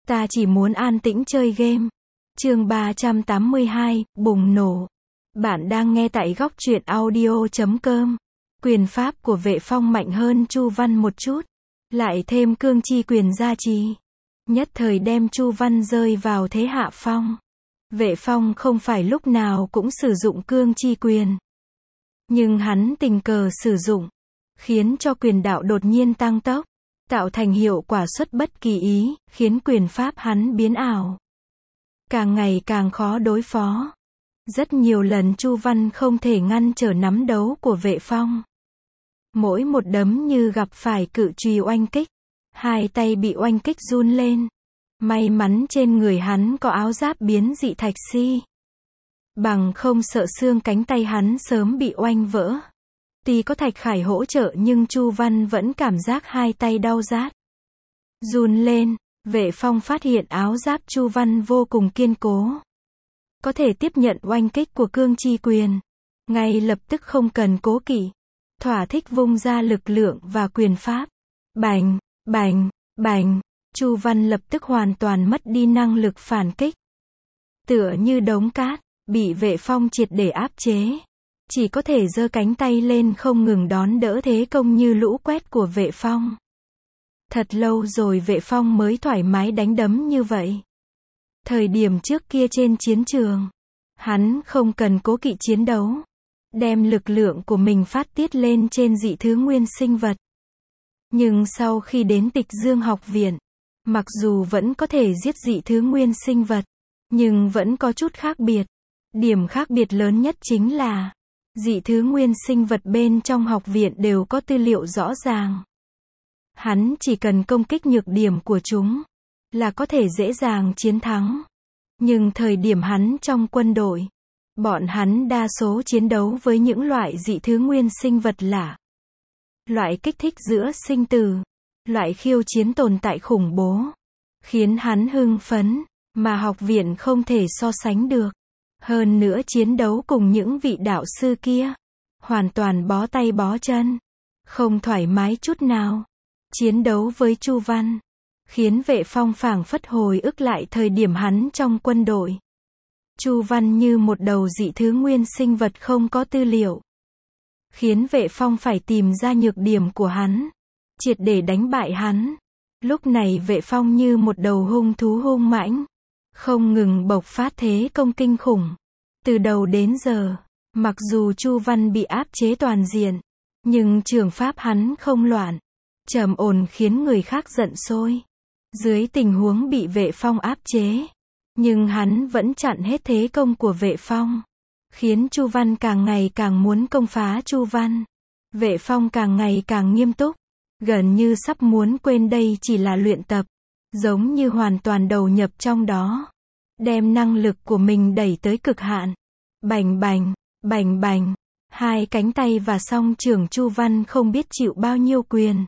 Ta chỉ muốn an tĩnh chơi game. Chương 382, bùng nổ. Bạn đang nghe tại góc truyện audio.com. Quyền pháp của Vệ Phong mạnh hơn Chu Văn một chút, lại thêm cương chi quyền gia trì, nhất thời đem Chu Văn rơi vào thế hạ phong. Vệ Phong không phải lúc nào cũng sử dụng cương chi quyền, nhưng hắn tình cờ sử dụng, khiến cho quyền đạo đột nhiên tăng tốc, tạo thành hiệu quả xuất bất kỳ ý, khiến quyền pháp hắn biến ảo, càng ngày càng khó đối phó. Rất nhiều lần Chu Văn không thể ngăn trở nắm đấu của Vệ Phong. Mỗi một đấm như gặp phải cự chùy oanh kích, hai tay bị oanh kích run lên. May mắn trên người hắn có áo giáp biến dị thạch si, bằng không sợ xương cánh tay hắn sớm bị oanh vỡ. Tuy có Thạch Khải hỗ trợ nhưng Chu Văn vẫn cảm giác hai tay đau rát, run lên. Vệ Phong phát hiện áo giáp Chu Văn vô cùng kiên cố, có thể tiếp nhận oanh kích của cương chi quyền, ngay lập tức không cần cố kỵ, thỏa thích vung ra lực lượng và quyền pháp. Bành, bành, bành, Chu Văn lập tức hoàn toàn mất đi năng lực phản kích, tựa như đống cát, bị Vệ Phong triệt để áp chế, chỉ có thể giơ cánh tay lên không ngừng đón đỡ thế công như lũ quét của Vệ Phong. Thật lâu rồi Vệ Phong mới thoải mái đánh đấm như vậy. Thời điểm trước kia trên chiến trường, hắn không cần cố kỵ chiến đấu, đem lực lượng của mình phát tiết lên trên dị thứ nguyên sinh vật. Nhưng sau khi đến Tịch Dương học viện, mặc dù vẫn có thể giết dị thứ nguyên sinh vật, nhưng vẫn có chút khác biệt. Điểm khác biệt lớn nhất chính là, dị thứ nguyên sinh vật bên trong học viện đều có tư liệu rõ ràng. Hắn chỉ cần công kích nhược điểm của chúng, là có thể dễ dàng chiến thắng. Nhưng thời điểm hắn trong quân đội, bọn hắn đa số chiến đấu với những loại dị thứ nguyên sinh vật lạ. Loại kích thích giữa sinh tử, loại khiêu chiến tồn tại khủng bố, khiến hắn hưng phấn, mà học viện không thể so sánh được. Hơn nữa chiến đấu cùng những vị đạo sư kia, hoàn toàn bó tay bó chân, không thoải mái chút nào. Chiến đấu với Chu Văn, khiến Vệ Phong phảng phất hồi ức lại thời điểm hắn trong quân đội. Chu Văn như một đầu dị thứ nguyên sinh vật không có tư liệu, khiến Vệ Phong phải tìm ra nhược điểm của hắn, triệt để đánh bại hắn. Lúc này Vệ Phong như một đầu hung thú hung mãnh, không ngừng bộc phát thế công kinh khủng. Từ đầu đến giờ, mặc dù Chu Văn bị áp chế toàn diện, nhưng trường pháp hắn không loạn, trầm ổn khiến người khác giận sôi. Dưới tình huống bị Vệ Phong áp chế, nhưng hắn vẫn chặn hết thế công của Vệ Phong, khiến Chu Văn càng ngày càng muốn công phá Chu Văn. Vệ Phong càng ngày càng nghiêm túc, gần như sắp muốn quên đây chỉ là luyện tập, giống như hoàn toàn đầu nhập trong đó, đem năng lực của mình đẩy tới cực hạn. Bành bành, bành bành, hai cánh tay và song trưởng Chu Văn không biết chịu bao nhiêu quyền.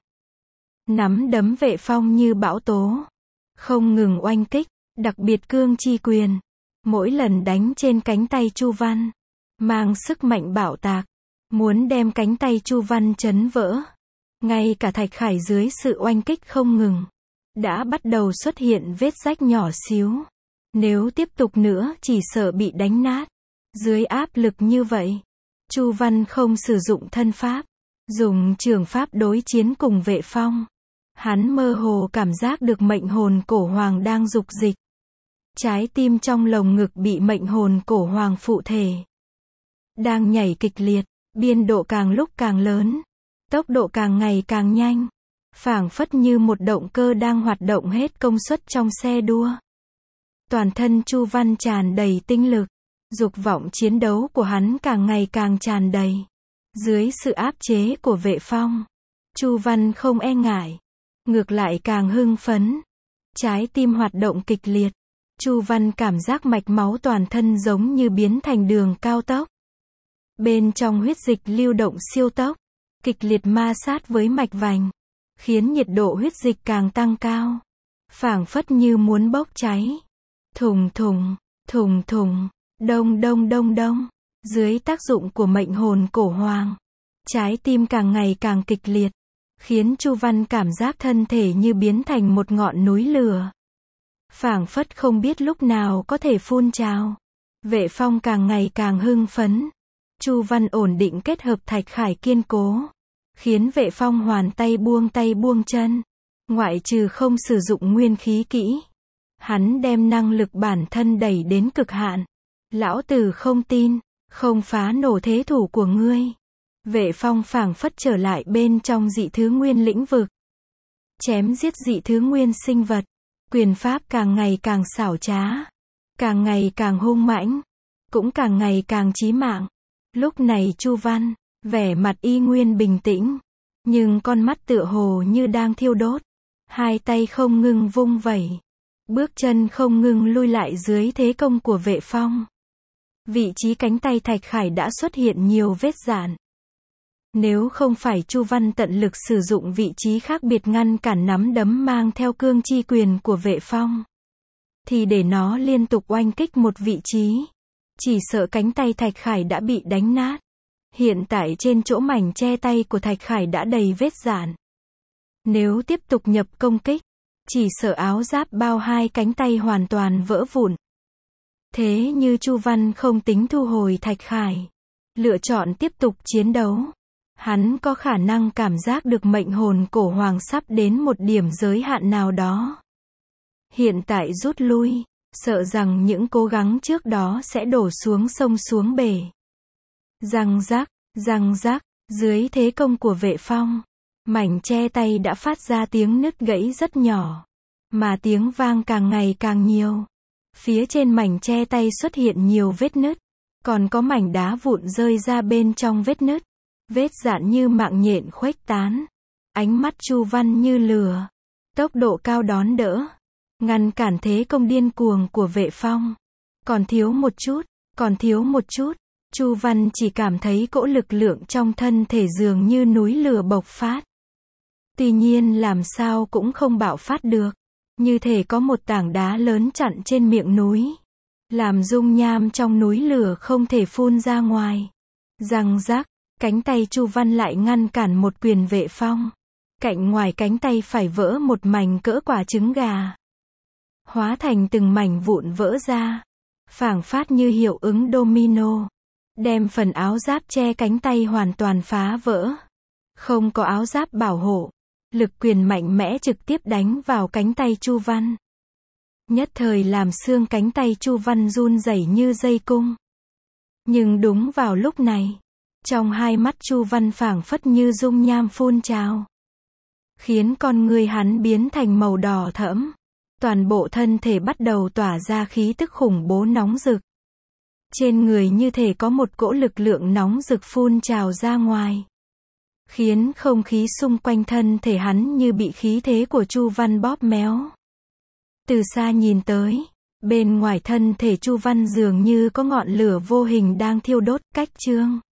Nắm đấm Vệ Phong như bão tố, không ngừng oanh kích, đặc biệt cương chi quyền, mỗi lần đánh trên cánh tay Chu Văn, mang sức mạnh bạo tạc, muốn đem cánh tay Chu Văn chấn vỡ. Ngay cả Thạch Khải dưới sự oanh kích không ngừng, đã bắt đầu xuất hiện vết rách nhỏ xíu. Nếu tiếp tục nữa chỉ sợ bị đánh nát. Dưới áp lực như vậy, Chu Văn không sử dụng thân pháp, dùng trường pháp đối chiến cùng Vệ Phong. Hắn mơ hồ cảm giác được mệnh hồn cổ hoàng đang dục dịch. Trái tim trong lồng ngực bị mệnh hồn cổ hoàng phụ thể, đang nhảy kịch liệt, biên độ càng lúc càng lớn, tốc độ càng ngày càng nhanh, phảng phất như một động cơ đang hoạt động hết công suất trong xe đua. Toàn thân Chu Văn tràn đầy tinh lực, dục vọng chiến đấu của hắn càng ngày càng tràn đầy. Dưới sự áp chế của Vệ Phong, Chu Văn không e ngại, ngược lại càng hưng phấn. Trái tim hoạt động kịch liệt, Chu Văn cảm giác mạch máu toàn thân giống như biến thành đường cao tốc. Bên trong huyết dịch lưu động siêu tốc, kịch liệt ma sát với mạch vành, khiến nhiệt độ huyết dịch càng tăng cao, phảng phất như muốn bốc cháy. Thùng thùng, thùng thùng, đông đông đông đông. Dưới tác dụng của mệnh hồn cổ hoàng, trái tim càng ngày càng kịch liệt, khiến Chu Văn cảm giác thân thể như biến thành một ngọn núi lửa. phảng phất không biết lúc nào có thể phun trào. Vệ Phong càng ngày càng hưng phấn. Chu Văn ổn định kết hợp Thạch Khải kiên cố, khiến Vệ Phong hoàn tay buông chân. Ngoại trừ không sử dụng nguyên khí kỹ, hắn đem năng lực bản thân đẩy đến cực hạn. Lão tử không tin, không phá nổ thế thủ của ngươi. Vệ Phong phảng phất trở lại bên trong dị thứ nguyên lĩnh vực. Chém giết dị thứ nguyên sinh vật. Quyền pháp càng ngày càng xảo trá, càng ngày càng hung mãnh, cũng càng ngày càng chí mạng. Lúc này Chu Văn, vẻ mặt y nguyên bình tĩnh, nhưng con mắt tựa hồ như đang thiêu đốt. Hai tay không ngừng vung vẩy, bước chân không ngừng lui lại dưới thế công của Vệ Phong. Vị trí cánh tay Thạch Khải đã xuất hiện nhiều vết rạn. Nếu không phải Chu Văn tận lực sử dụng vị trí khác biệt ngăn cản nắm đấm mang theo cương chi quyền của Vệ Phong, thì để nó liên tục oanh kích một vị trí, chỉ sợ cánh tay Thạch Khải đã bị đánh nát. Hiện tại trên chỗ mảnh che tay của Thạch Khải đã đầy vết rạn. Nếu tiếp tục nhập công kích, chỉ sợ áo giáp bao hai cánh tay hoàn toàn vỡ vụn. Thế như Chu Văn không tính thu hồi Thạch Khải, lựa chọn tiếp tục chiến đấu. Hắn có khả năng cảm giác được mệnh hồn cổ hoàng sắp đến một điểm giới hạn nào đó. Hiện tại rút lui, sợ rằng những cố gắng trước đó sẽ đổ xuống sông xuống bể. Răng rắc, dưới thế công của Vệ Phong, mảnh che tay đã phát ra tiếng nứt gãy rất nhỏ, mà tiếng vang càng ngày càng nhiều. Phía trên mảnh che tay xuất hiện nhiều vết nứt, còn có mảnh đá vụn rơi ra bên trong vết nứt. Vết rạn như mạng nhện khuếch tán. Ánh mắt Chu Văn như lửa, tốc độ cao đón đỡ, ngăn cản thế công điên cuồng của Vệ Phong. Còn thiếu một chút, Chu Văn chỉ cảm thấy cỗ lực lượng trong thân thể dường như núi lửa bộc phát. Tuy nhiên làm sao cũng không bạo phát được, như thể có một tảng đá lớn chặn trên miệng núi, làm dung nham trong núi lửa không thể phun ra ngoài. Răng rắc, cánh tay Chu Văn lại ngăn cản một quyền Vệ Phong. Cạnh ngoài cánh tay phải vỡ một mảnh cỡ quả trứng gà, hóa thành từng mảnh vụn vỡ ra, phảng phất như hiệu ứng domino, đem phần áo giáp che cánh tay hoàn toàn phá vỡ. Không có áo giáp bảo hộ, lực quyền mạnh mẽ trực tiếp đánh vào cánh tay Chu Văn. Nhất thời làm xương cánh tay Chu Văn run rẩy như dây cung. Nhưng đúng vào lúc này, trong hai mắt Chu Văn phảng phất như dung nham phun trào, khiến con người hắn biến thành màu đỏ thẫm. Toàn bộ thân thể bắt đầu tỏa ra khí tức khủng bố nóng rực. Trên người như thể có một cỗ lực lượng nóng rực phun trào ra ngoài, khiến không khí xung quanh thân thể hắn như bị khí thế của Chu Văn bóp méo. Từ xa nhìn tới, bên ngoài thân thể Chu Văn dường như có ngọn lửa vô hình đang thiêu đốt. Cách chương